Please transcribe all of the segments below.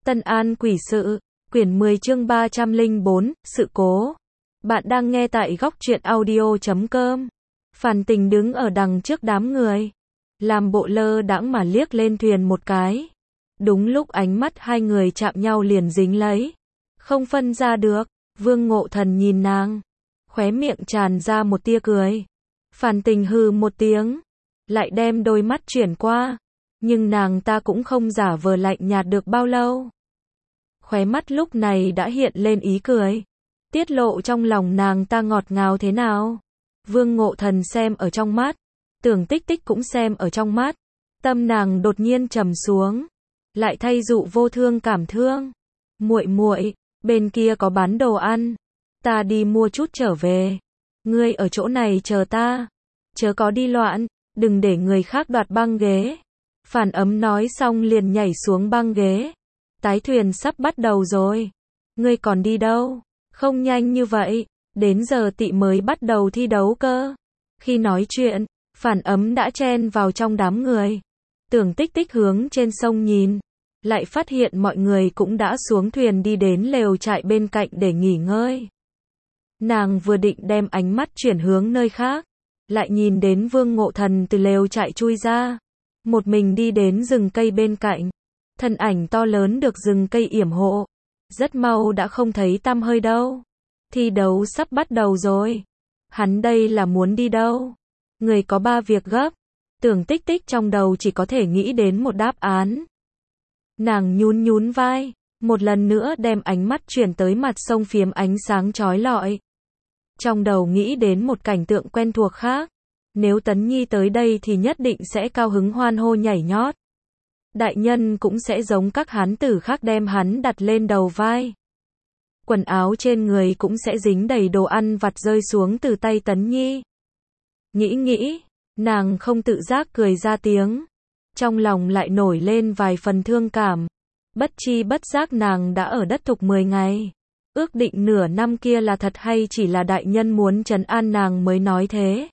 Tân An quỷ sự, quyển 10 chương 304, sự cố. Bạn đang nghe tại góc truyện audio.com. Phàn Tình đứng ở đằng trước đám người, làm bộ lơ đãng mà liếc lên thuyền một cái. Đúng lúc ánh mắt hai người chạm nhau liền dính lấy, không phân ra được. Vương Ngộ Thần nhìn nàng, khóe miệng tràn ra một tia cười. Phàn Tình hừ một tiếng, lại đem đôi mắt chuyển qua, nhưng nàng ta cũng không giả vờ lạnh nhạt được bao lâu. Khóe mắt lúc này đã hiện lên ý cười, tiết lộ trong lòng nàng ta ngọt ngào thế nào. Vương Ngộ Thần xem ở trong mắt, Tưởng Tích Tích cũng xem ở trong mắt, tâm nàng đột nhiên trầm xuống, lại thay dụ vô thương cảm thương. Muội muội, bên kia có bán đồ ăn, ta đi mua chút trở về. Ngươi ở chỗ này chờ ta, chớ có đi loạn, đừng để người khác đoạt băng ghế. Phản Ấm nói xong liền nhảy xuống băng ghế. Tái thuyền sắp bắt đầu rồi. Ngươi còn đi đâu? Không nhanh như vậy, đến giờ tị mới bắt đầu thi đấu cơ. Khi nói chuyện, Phản Ấm đã chen vào trong đám người. Tưởng Tích Tích hướng trên sông nhìn, lại phát hiện mọi người cũng đã xuống thuyền đi đến lều trại bên cạnh để nghỉ ngơi. Nàng vừa định đem ánh mắt chuyển hướng nơi khác, lại nhìn đến Vương Ngộ Thần từ lều trại chui ra, một mình đi đến rừng cây bên cạnh. Thân ảnh to lớn được rừng cây yểm hộ, rất mau đã không thấy tăm hơi đâu. Thi đấu sắp bắt đầu rồi. Hắn đây là muốn đi đâu? Người có 3 việc gấp. Tưởng Tích Tích trong đầu chỉ có thể nghĩ đến một đáp án. Nàng nhún nhún vai, một lần nữa đem ánh mắt chuyển tới mặt sông phiếm ánh sáng chói lọi. Trong đầu nghĩ đến một cảnh tượng quen thuộc khác. Nếu Tấn Nhi tới đây thì nhất định sẽ cao hứng hoan hô nhảy nhót. Đại nhân cũng sẽ giống các hán tử khác đem hắn đặt lên đầu vai. Quần áo trên người cũng sẽ dính đầy đồ ăn vặt rơi xuống từ tay Tấn Nhi. Nghĩ, nàng không tự giác cười ra tiếng. Trong lòng lại nổi lên vài phần thương cảm. Bất chi bất giác nàng đã ở đất thục 10 ngày. Ước định nửa năm kia là thật hay chỉ là đại nhân muốn trấn an nàng mới nói thế?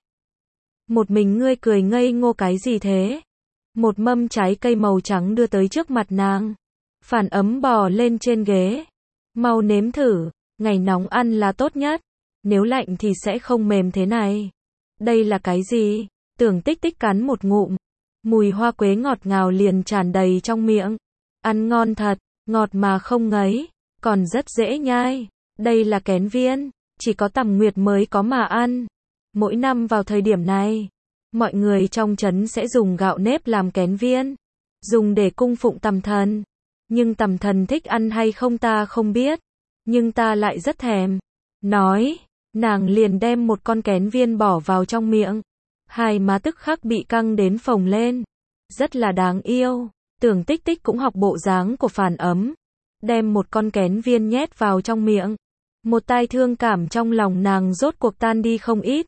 Một mình ngươi cười ngây ngô cái gì thế? Một mâm trái cây màu trắng đưa tới trước mặt nàng. Phản Ấm bò lên trên ghế. Mau nếm thử, ngày nóng ăn là tốt nhất. Nếu lạnh thì sẽ không mềm thế này. Đây là cái gì? Tưởng Tích Tích cắn một ngụm. Mùi hoa quế ngọt ngào liền tràn đầy trong miệng. Ăn ngon thật, ngọt mà không ngấy, còn rất dễ nhai. Đây là kén viên, chỉ có Tầm Nguyệt mới có mà ăn. Mỗi năm vào thời điểm này, mọi người trong trấn sẽ dùng gạo nếp làm kén viên, dùng để cung phụng Tầm Thần. Nhưng Tầm Thần thích ăn hay không ta không biết, nhưng ta lại rất thèm. Nói, nàng liền đem một con kén viên bỏ vào trong miệng. Hai má tức khắc bị căng đến phồng lên. Rất là đáng yêu. Tưởng Tích Tích cũng học bộ dáng của Phản Ấm, đem một con kén viên nhét vào trong miệng. Một tai thương cảm trong lòng nàng rốt cuộc tan đi không ít.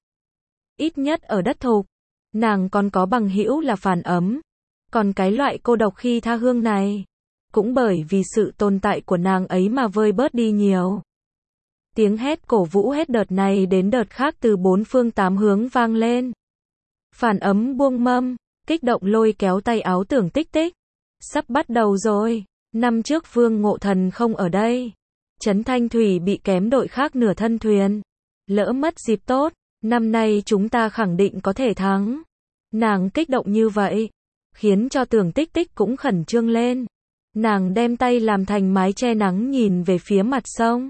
Ít nhất ở đất thục, nàng còn có bằng hữu là Phản Ấm. Còn cái loại cô độc khi tha hương này, cũng bởi vì sự tồn tại của nàng ấy mà vơi bớt đi nhiều. Tiếng hét cổ vũ hết đợt này đến đợt khác từ 4 phương 8 hướng vang lên. Phản Ấm buông mâm, kích động lôi kéo tay áo Tưởng Tích Tích. Sắp bắt đầu rồi, năm trước Vương Ngộ Thần không ở đây. Trấn Thanh Thủy bị kém đội khác nửa thân thuyền. Lỡ mất dịp tốt, năm nay chúng ta khẳng định có thể thắng. Nàng kích động như vậy, khiến cho Tưởng Tích Tích cũng khẩn trương lên. Nàng đem tay làm thành mái che nắng nhìn về phía mặt sông.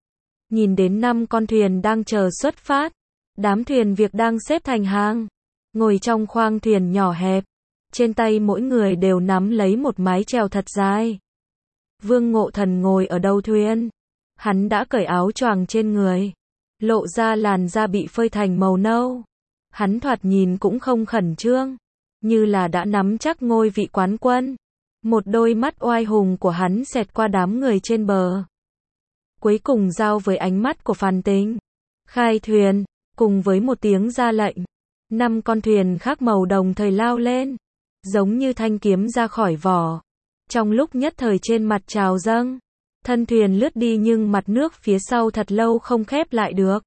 Nhìn đến 5 con thuyền đang chờ xuất phát. Đám thuyền việc đang xếp thành hàng, ngồi trong khoang thuyền nhỏ hẹp. Trên tay mỗi người đều nắm lấy một mái chèo thật dài. Vương Ngộ Thần ngồi ở đầu thuyền. Hắn đã cởi áo choàng trên người, lộ ra làn da bị phơi thành màu nâu. Hắn thoạt nhìn cũng không khẩn trương, như là đã nắm chắc ngôi vị quán quân. Một đôi mắt oai hùng của hắn xẹt qua đám người trên bờ. Cuối cùng giao với ánh mắt của Phàn Tình. Khai thuyền, cùng với một tiếng ra lệnh. 5 con thuyền khác màu đồng thời lao lên, giống như thanh kiếm ra khỏi vỏ. Trong lúc nhất thời trên mặt trào dâng, thân thuyền lướt đi nhưng mặt nước phía sau thật lâu không khép lại được.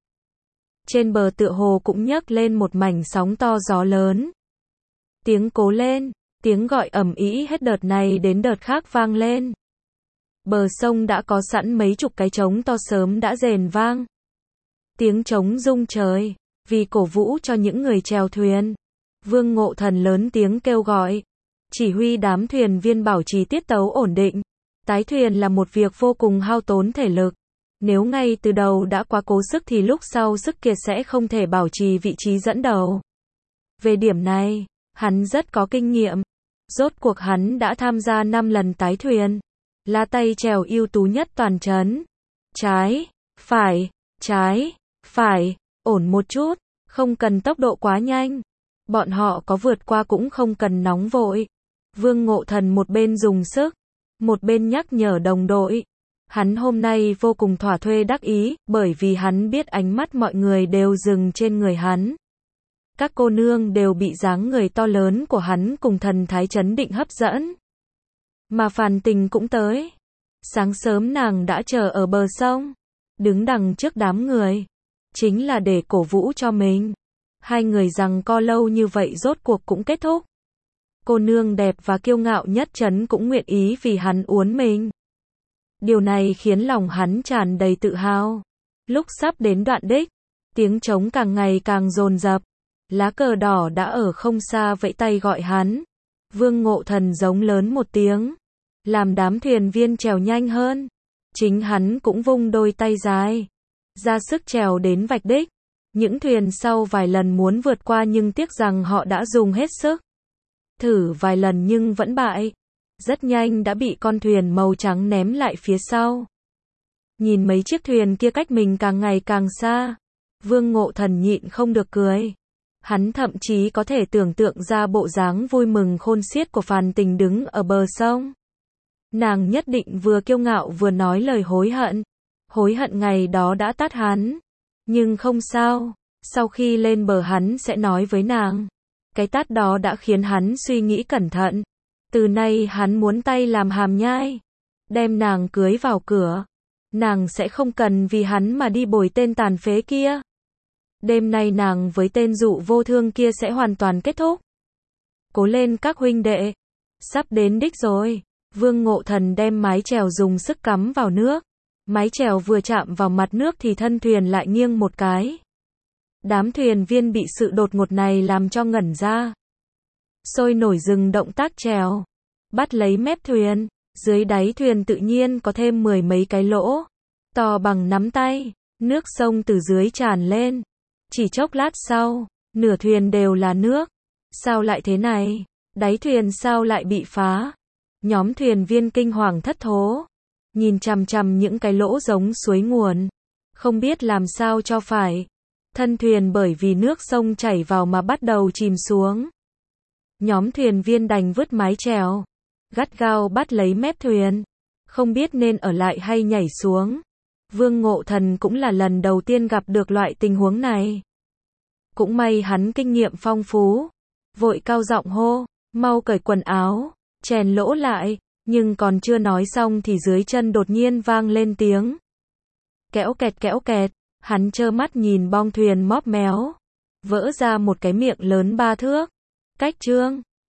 Trên bờ tựa hồ cũng nhấc lên một mảnh sóng to gió lớn. Tiếng cố lên, tiếng gọi ầm ĩ hết đợt này đến đợt khác vang lên. Bờ sông đã có sẵn mấy chục cái trống to sớm đã rền vang. Tiếng trống rung trời, vì cổ vũ cho những người chèo thuyền. Vương Ngộ Thần lớn tiếng kêu gọi, chỉ huy đám thuyền viên bảo trì tiết tấu ổn định. Tái thuyền là một việc vô cùng hao tốn thể lực. Nếu ngay từ đầu đã quá cố sức thì lúc sau sức kiệt sẽ không thể bảo trì vị trí dẫn đầu. Về điểm này, hắn rất có kinh nghiệm. Rốt cuộc hắn đã tham gia 5 lần tái thuyền. Là tay chèo ưu tú nhất toàn trấn. Trái, phải, ổn một chút, không cần tốc độ quá nhanh. Bọn họ có vượt qua cũng không cần nóng vội. Vương Ngộ Thần một bên dùng sức, một bên nhắc nhở đồng đội. Hắn hôm nay vô cùng thỏa thuê đắc ý, bởi vì hắn biết ánh mắt mọi người đều dừng trên người hắn. Các cô nương đều bị dáng người to lớn của hắn cùng thần thái chấn định hấp dẫn. Mà Phàn Tình cũng tới. Sáng sớm nàng đã chờ ở bờ sông, đứng đằng trước đám người, chính là để cổ vũ cho mình. Hai người giằng co lâu như vậy rốt cuộc cũng kết thúc. Cô nương đẹp và kiêu ngạo nhất trấn cũng nguyện ý vì hắn uốn mình. Điều này khiến lòng hắn tràn đầy tự hào. Lúc sắp đến đoạn đích, tiếng trống càng ngày càng dồn dập. Lá cờ đỏ đã ở không xa vẫy tay gọi hắn. Vương Ngộ Thần giống lớn một tiếng, làm đám thuyền viên trèo nhanh hơn. Chính hắn cũng vung đôi tay dài, ra sức trèo đến vạch đích. Những thuyền sau vài lần muốn vượt qua nhưng tiếc rằng họ đã dùng hết sức. Thử vài lần nhưng vẫn bại. Rất nhanh đã bị con thuyền màu trắng ném lại phía sau. Nhìn mấy chiếc thuyền kia cách mình càng ngày càng xa, Vương Ngộ Thần nhịn không được cười. Hắn thậm chí có thể tưởng tượng ra bộ dáng vui mừng khôn xiết của Phàn Tình đứng ở bờ sông. Nàng nhất định vừa kiêu ngạo vừa nói lời hối hận ngày đó đã tát hắn. Nhưng không sao, sau khi lên bờ hắn sẽ nói với nàng. Cái tát đó đã khiến hắn suy nghĩ cẩn thận. Từ nay hắn muốn tay làm hàm nhai, đem nàng cưới vào cửa. Nàng sẽ không cần vì hắn mà đi bồi tên tàn phế kia. Đêm nay nàng với tên dụ vô thương kia sẽ hoàn toàn kết thúc. Cố lên các huynh đệ, sắp đến đích rồi. Vương Ngộ Thần đem mái chèo dùng sức cắm vào nước. Mái chèo vừa chạm vào mặt nước thì thân thuyền lại nghiêng một cái. Đám thuyền viên bị sự đột ngột này làm cho ngẩn ra. Sôi nổi dừng động tác chèo, bắt lấy mép thuyền. Dưới đáy thuyền tự nhiên có thêm 10 mấy cái lỗ, to bằng nắm tay. Nước sông từ dưới tràn lên. Chỉ chốc lát sau, nửa thuyền đều là nước. Sao lại thế này? Đáy thuyền sao lại bị phá? Nhóm thuyền viên kinh hoàng thất thố, nhìn chằm chằm những cái lỗ giống suối nguồn, không biết làm sao cho phải. Thân thuyền bởi vì nước sông chảy vào mà bắt đầu chìm xuống. Nhóm thuyền viên đành vứt mái chèo, gắt gao bắt lấy mép thuyền, không biết nên ở lại hay nhảy xuống. Vương Ngộ Thần cũng là lần đầu tiên gặp được loại tình huống này. Cũng may hắn kinh nghiệm phong phú, vội cao giọng hô, mau cởi quần áo, chèn lỗ lại. Nhưng còn chưa nói xong thì dưới chân đột nhiên vang lên tiếng kéo kẹt, hắn trơ mắt nhìn bong thuyền móp méo, vỡ ra một cái miệng lớn 3 thước. Cách trương,